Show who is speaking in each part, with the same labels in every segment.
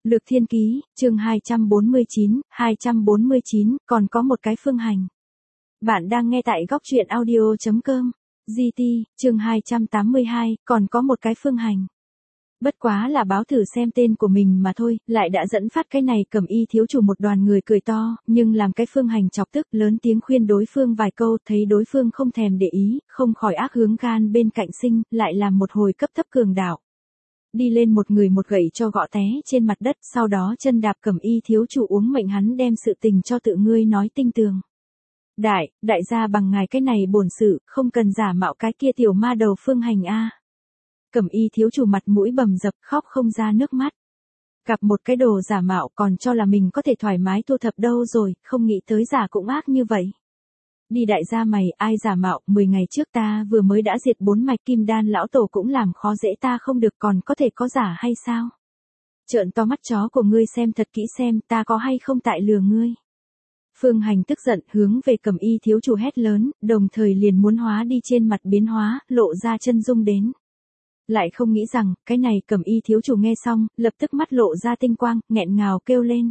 Speaker 1: Lược Thiên Ký, chương 249, còn có một cái Phương Hành. Bạn đang nghe tại góc truyện audio.com. GT, chương 282, còn có một cái Phương Hành. Bất quá là báo thử xem tên của mình mà thôi, lại đã dẫn phát cái này Cẩm Y thiếu chủ một đoàn người cười to, nhưng làm cái Phương Hành chọc tức, lớn tiếng khuyên đối phương vài câu, thấy đối phương không thèm để ý, không khỏi ác hướng gan bên cạnh sinh, lại làm một hồi cấp thấp cường đạo. Đi lên một người một gậy cho gõ té trên mặt đất, sau đó chân đạp Cẩm Y thiếu chủ uống mệnh hắn đem sự tình cho tự ngươi nói tinh tường. Đại gia bằng ngài cái này bổn sự, không cần giả mạo cái kia tiểu ma đầu Phương Hành a. Cẩm Y thiếu chủ mặt mũi bầm dập, khóc không ra nước mắt. Gặp một cái đồ giả mạo còn cho là mình có thể thoải mái thu thập đâu rồi, không nghĩ tới giả cũng ác như vậy. Đi đại gia mày, ai giả mạo, 10 ngày trước ta vừa mới đã diệt 4 mạch kim đan lão tổ cũng làm khó dễ ta không được, còn có thể có giả hay sao? Trợn to mắt chó của ngươi xem thật kỹ xem ta có hay không tại lừa ngươi. Phương Hành tức giận hướng về Cẩm Y thiếu chủ hét lớn, đồng thời liền muốn hóa đi trên mặt biến hóa, lộ ra chân dung đến. Lại không nghĩ rằng, cái này Cẩm Y thiếu chủ nghe xong, lập tức mắt lộ ra tinh quang, nghẹn ngào kêu lên.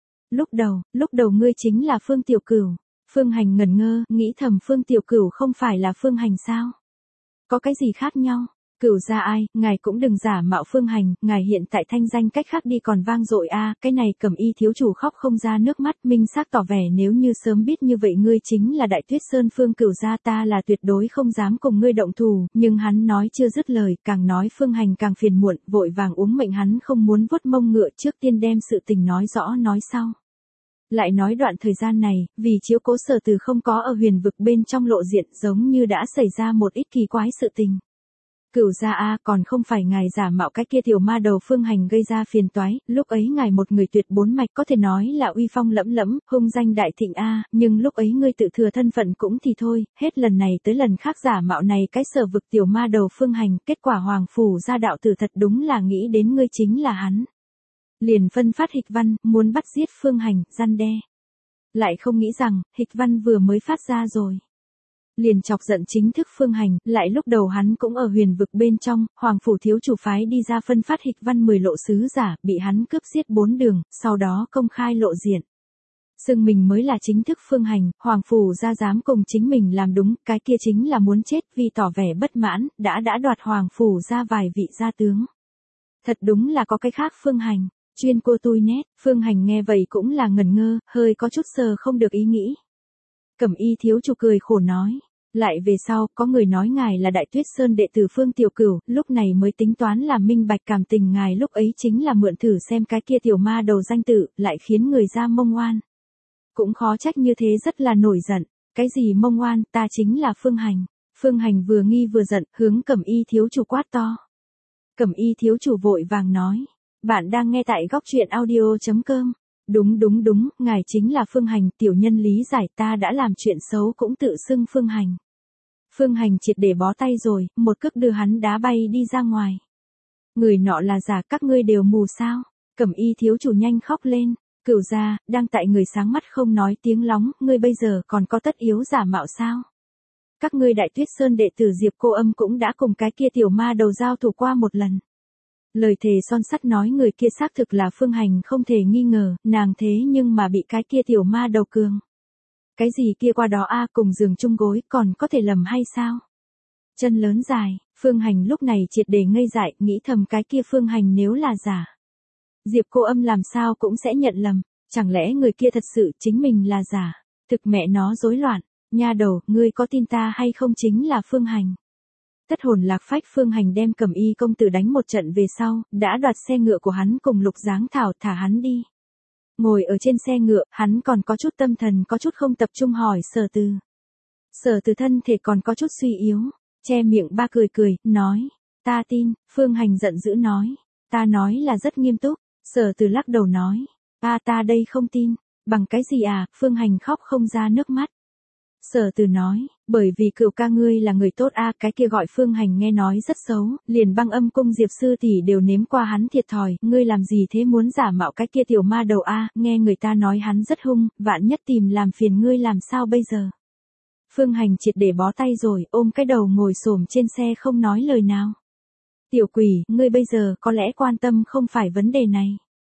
Speaker 1: Lúc đầu ngươi chính là Phương Tiểu Cửu. Phương Hành ngẩn ngơ, nghĩ thầm Phương Tiểu Cửu không phải là Phương Hành sao? Có cái gì khác nhau? Cửu gia ai, ngài cũng đừng giả mạo Phương Hành, ngài hiện tại thanh danh cách khác đi còn vang dội a. Cái này Cẩm Y thiếu chủ khóc không ra nước mắt, minh xác tỏ vẻ nếu như sớm biết như vậy ngươi chính là Đại Tuyết Sơn Phương Cửu gia, ta là tuyệt đối không dám cùng ngươi động thủ, nhưng hắn nói chưa dứt lời, càng nói Phương Hành càng phiền muộn, vội vàng uống mệnh hắn không muốn vuốt mông ngựa, trước tiên đem sự tình nói rõ nói sau. Lại nói đoạn thời gian này, vì chiếu cố Sở Từ không có ở huyền vực bên trong lộ diện, giống như đã xảy ra một ít kỳ quái sự tình. Cửu gia a, còn không phải ngài giả mạo cái kia tiểu ma đầu Phương Hành gây ra phiền toái, lúc ấy ngài một người tuyệt 4 mạch có thể nói là uy phong lẫm lẫm, hung danh đại thịnh a, nhưng lúc ấy ngươi tự thừa thân phận cũng thì thôi, hết lần này tới lần khác giả mạo này cái Sở vực tiểu ma đầu Phương Hành, kết quả Hoàng phủ gia đạo tử thật đúng là nghĩ đến ngươi chính là hắn. Liền phân phát hịch văn, muốn bắt giết Phương Hành, răn đe. Lại không nghĩ rằng, hịch văn vừa mới phát ra rồi. Liền chọc giận chính thức Phương Hành, lại lúc đầu hắn cũng ở huyền vực bên trong, Hoàng phủ thiếu chủ phái đi ra phân phát hịch văn 10 lộ sứ giả, bị hắn cướp giết 4 đường, sau đó công khai lộ diện. Xưng mình mới là chính thức Phương Hành, Hoàng phủ gia dám cùng chính mình làm đúng, cái kia chính là muốn chết, vì tỏ vẻ bất mãn, đã đoạt Hoàng phủ ra vài vị gia tướng. Thật đúng là có cái khác Phương Hành. Chuyên cô tui nét, Phương Hành nghe vậy cũng là ngẩn ngơ, hơi có chút sờ không được ý nghĩ. Cẩm Y thiếu chủ cười khổ nói, lại về sau, có người nói ngài là Đại Tuyết Sơn đệ tử Phương Tiểu Cửu, lúc này mới tính toán làm minh bạch cảm tình ngài lúc ấy chính là mượn thử xem cái kia tiểu ma đầu danh tự, lại khiến người ra mông oan. Cũng khó trách như thế rất là nổi giận, cái gì mông oan, ta chính là Phương Hành. Phương Hành vừa nghi vừa giận, hướng Cẩm Y thiếu chủ quát to. Cẩm Y thiếu chủ vội vàng nói. Bạn đang nghe tại góc truyện audio.com. Đúng, ngài chính là Phương Hành, tiểu nhân lý giải, ta đã làm chuyện xấu cũng tự xưng Phương Hành. Phương Hành triệt để bó tay rồi, một cước đưa hắn đá bay đi ra ngoài. Người nọ là giả, các ngươi đều mù sao? Cẩm Y thiếu chủ nhanh khóc lên. Cửu gia, đang tại người sáng mắt không nói tiếng lóng, ngươi bây giờ còn có tất yếu giả mạo sao? Các ngươi Đại Tuyết Sơn đệ tử Diệp Cô Âm cũng đã cùng cái kia tiểu ma đầu giao thủ qua một lần. Lời thề son sắt nói người kia xác thực là Phương Hành không thể nghi ngờ, nàng thế nhưng mà bị cái kia tiểu ma đầu cường. Cái gì kia qua đó a, cùng giường chung gối còn có thể lầm hay sao? Chân lớn dài, Phương Hành lúc này triệt để ngây dại, nghĩ thầm cái kia Phương Hành nếu là giả. Diệp Cô Âm làm sao cũng sẽ nhận lầm, chẳng lẽ người kia thật sự chính mình là giả, thực mẹ nó rối loạn, nha đầu, ngươi có tin ta hay không chính là Phương Hành. Thất hồn lạc phách Phương Hành đem Cẩm Y công tử đánh một trận về sau, đã đoạt xe ngựa của hắn cùng Lục Giáng Thảo thả hắn đi. Ngồi ở trên xe ngựa, hắn còn có chút tâm thần có chút không tập trung hỏi Sở Từ. Sở Từ thân thể còn có chút suy yếu, che miệng ba cười, nói, ta tin. Phương Hành giận dữ nói, ta nói là rất nghiêm túc. Sở Từ lắc đầu nói, ta đây không tin, bằng cái gì à? Phương Hành khóc không ra nước mắt. Sở Từ nói, bởi vì Cửu ca ngươi là người tốt a, cái kia gọi Phương Hành nghe nói rất xấu, liền Băng Âm cung Diệp sư tỷ đều nếm qua hắn thiệt thòi, ngươi làm gì thế muốn giả mạo cái kia tiểu ma đầu a, nghe người ta nói hắn rất hung, vạn nhất tìm làm phiền ngươi làm sao bây giờ? Phương Hành triệt để bó tay rồi, ôm cái đầu ngồi xổm trên xe không nói lời nào. Tiểu quỷ, ngươi bây giờ có lẽ quan tâm không phải vấn đề này.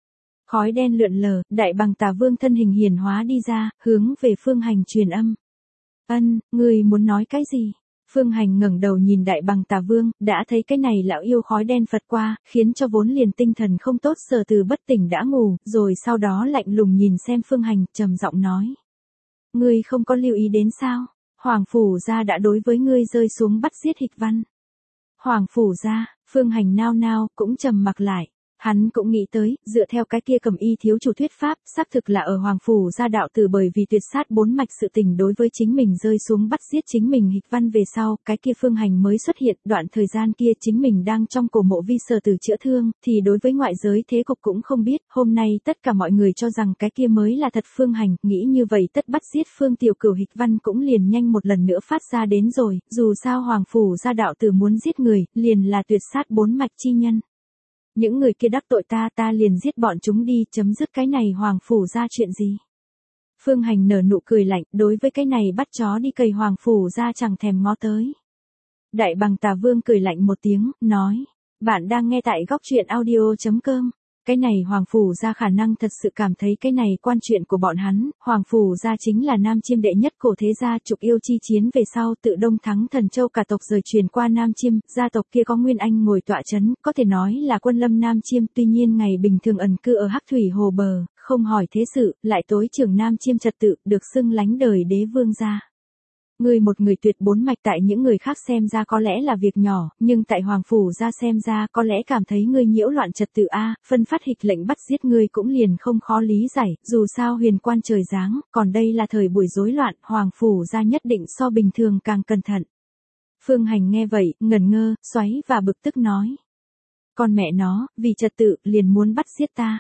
Speaker 1: Khói đen lượn lờ, Đại Bằng Tà Vương thân hình hiển hóa đi ra, hướng về Phương Hành truyền âm. Ngươi muốn nói cái gì? Phương Hành ngẩng đầu nhìn Đại Bằng Tà Vương, đã thấy cái này lão yêu khói đen phật qua, khiến cho vốn liền tinh thần không tốt Sở Từ bất tỉnh đã ngủ, rồi sau đó lạnh lùng nhìn xem Phương Hành, trầm giọng nói. Ngươi không có lưu ý đến sao? Hoàng phủ gia đã đối với ngươi rơi xuống bắt giết Hịch Văn. Hoàng phủ gia, Phương Hành nao nao, cũng trầm mặc lại. Hắn cũng nghĩ tới, dựa theo cái kia Cầm Y thiếu chủ thuyết pháp, xác thực là ở Hoàng phủ gia đạo tử bởi vì tuyệt sát 4 mạch sự tình đối với chính mình rơi xuống bắt giết chính mình Hịch Văn về sau, cái kia Phương Hành mới xuất hiện, đoạn thời gian kia chính mình đang trong cổ mộ vi Sở Từ chữa thương, thì đối với ngoại giới thế cục cũng không biết, hôm nay tất cả mọi người cho rằng cái kia mới là thật Phương Hành, nghĩ như vậy tất bắt giết Phương Tiểu Cửu Hịch Văn cũng liền nhanh một lần nữa phát ra đến rồi, dù sao Hoàng phủ gia đạo tử muốn giết người, liền là tuyệt sát 4 mạch chi nhân. Những người kia đắc tội ta liền giết bọn chúng đi, chấm dứt cái này Hoàng phủ ra chuyện gì. Phương Hành nở nụ cười lạnh, đối với cái này bắt chó đi cày Hoàng phủ ra chẳng thèm ngó tới. Đại Bằng Tà Vương cười lạnh một tiếng, nói, bạn đang nghe tại góc truyện audio.com. Cái này Hoàng phủ gia khả năng thật sự cảm thấy cái này quan chuyện của bọn hắn, Hoàng phủ gia chính là Nam Chiêm đệ nhất cổ thế gia trục yêu chi chiến về sau tự Đông thắng Thần Châu cả tộc rời truyền qua Nam Chiêm, gia tộc kia có Nguyên Anh ngồi tọa chấn, có thể nói là quân lâm Nam Chiêm, tuy nhiên ngày bình thường ẩn cư ở Hắc Thủy Hồ bờ, không hỏi thế sự, lại tối trưởng Nam Chiêm trật tự, được xưng lánh đời đế vương gia. Ngươi một người tuyệt 4 mạch tại những người khác xem ra có lẽ là việc nhỏ, nhưng tại Hoàng phủ gia xem ra có lẽ cảm thấy ngươi nhiễu loạn trật tự a, phân phát hịch lệnh bắt giết ngươi cũng liền không khó lý giải, dù sao huyền quan trời giáng, còn đây là thời buổi rối loạn, Hoàng phủ gia nhất định so bình thường càng cẩn thận. Phương Hành nghe vậy, ngẩn ngơ, xoáy và bực tức nói. Con mẹ nó, vì trật tự, liền muốn bắt giết ta.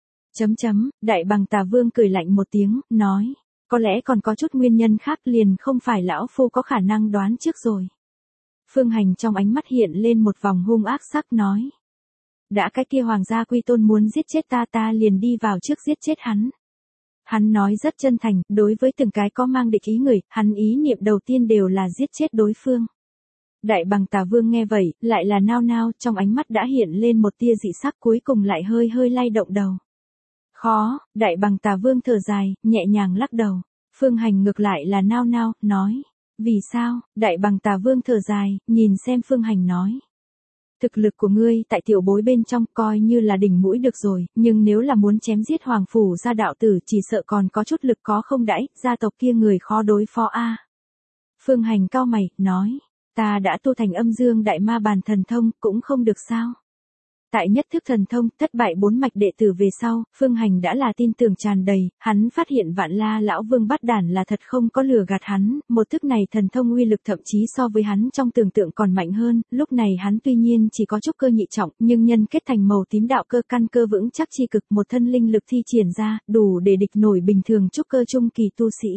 Speaker 1: Đại Bằng Tà Vương cười lạnh một tiếng, nói. Có lẽ còn có chút nguyên nhân khác liền không phải lão phu có khả năng đoán trước rồi. Phương Hành trong ánh mắt hiện lên một vòng hung ác sắc nói. Đã cái kia Hoàng gia Quy Tôn muốn giết chết ta liền đi vào trước giết chết hắn. Hắn nói rất chân thành, đối với từng cái có mang địch ý người, hắn ý niệm đầu tiên đều là giết chết đối phương. Đại Bằng Tà Vương nghe vậy, lại là nao nao, trong ánh mắt đã hiện lên một tia dị sắc cuối cùng lại hơi hơi lay động đầu. Khó, Đại Bằng Tà Vương thở dài, nhẹ nhàng lắc đầu. Phương Hành ngược lại là nao nao, nói. Vì sao? Đại Bằng Tà Vương thở dài, nhìn xem Phương Hành nói. Thực lực của ngươi tại tiểu bối bên trong coi như là đỉnh mũi được rồi, nhưng nếu là muốn chém giết Hoàng phủ gia đạo tử chỉ sợ còn có chút lực có không đãi, gia tộc kia người khó đối phó a. Phương Hành cau mày, nói. Ta đã tu thành Âm Dương Đại Ma Bàn thần thông, cũng không được sao? Tại nhất thức thần thông, thất bại 4 mạch đệ tử về sau, Phương Hành đã là tin tưởng tràn đầy, hắn phát hiện Vạn La lão vương bắt đản là thật không có lừa gạt hắn, một thức này thần thông uy lực thậm chí so với hắn trong tưởng tượng còn mạnh hơn, lúc này hắn tuy nhiên chỉ có chút cơ nhị trọng, nhưng nhân kết thành màu tím đạo cơ căn cơ vững chắc chi cực, một thân linh lực thi triển ra, đủ để địch nổi bình thường trúc cơ trung kỳ tu sĩ.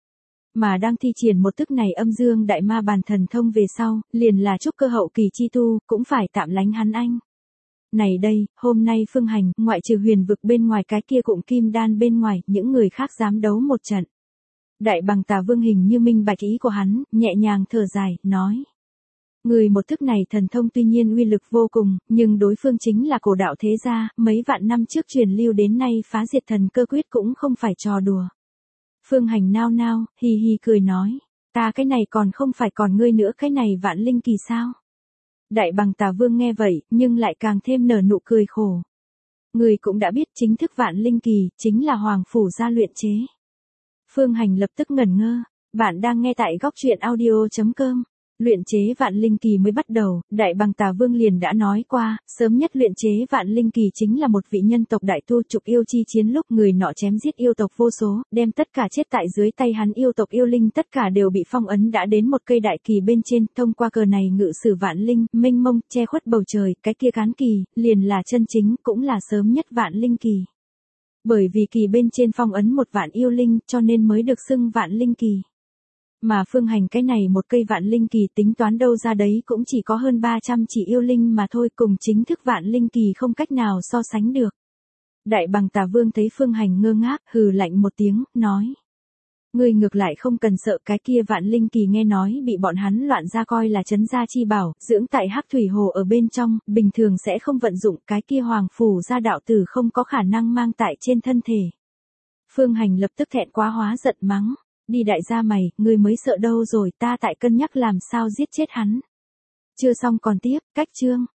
Speaker 1: Mà đang thi triển một thức này Âm Dương Đại Ma Bàn thần thông về sau, liền là trúc cơ hậu kỳ chi tu, cũng phải tạm lánh hắn anh. Này đây, hôm nay Phương Hành, ngoại trừ huyền vực bên ngoài cái kia cụm kim đan bên ngoài, những người khác dám đấu một trận. Đại Bằng Tà Vương hình như minh bạch ý của hắn, nhẹ nhàng thở dài, nói. Người một thức này thần thông tuy nhiên uy lực vô cùng, nhưng đối phương chính là cổ đạo thế gia, mấy vạn năm trước truyền lưu đến nay phá diệt thần cơ quyết cũng không phải trò đùa. Phương Hành nao nao, hì hì cười nói, ta cái này còn không phải còn ngươi nữa cái này vạn linh kỳ sao? Đại Bằng Tà Vương nghe vậy, nhưng lại càng thêm nở nụ cười khổ. Người cũng đã biết chính thức vạn linh kỳ, chính là Hoàng phủ gia luyện chế. Phương Hành lập tức ngẩn ngơ, bạn đang nghe tại góc truyện audio.com. Luyện chế vạn linh kỳ mới bắt đầu, Đại Bằng Tà Vương liền đã nói qua, sớm nhất luyện chế vạn linh kỳ chính là một vị nhân tộc đại tu trục yêu chi chiến lúc người nọ chém giết yêu tộc vô số, đem tất cả chết tại dưới tay hắn yêu tộc yêu linh tất cả đều bị phong ấn đã đến một cây đại kỳ bên trên, thông qua cờ này ngự sử vạn linh, mênh mông, che khuất bầu trời, cái kia cán kỳ, liền là chân chính, cũng là sớm nhất vạn linh kỳ. Bởi vì kỳ bên trên phong ấn một vạn yêu linh, cho nên mới được xưng vạn linh kỳ. Mà Phương Hành cái này một cây vạn linh kỳ tính toán đâu ra đấy cũng chỉ có hơn 300 chỉ yêu linh mà thôi, cùng chính thức vạn linh kỳ không cách nào so sánh được. Đại Bằng Tà Vương thấy Phương Hành ngơ ngác, hừ lạnh một tiếng, nói. Ngươi ngược lại không cần sợ, cái kia Vạn Linh Kỳ nghe nói bị bọn hắn loạn ra coi là trấn gia chi bảo, dưỡng tại Hắc Thủy Hồ ở bên trong, bình thường sẽ không vận dụng, cái kia Hoàng phủ gia đạo tử không có khả năng mang tại trên thân thể. Phương Hành lập tức thẹn quá hóa giận mắng, đi đại gia mày, ngươi mới sợ đâu rồi, ta tại cân nhắc làm sao giết chết hắn. Chưa xong còn tiếp, cách chương.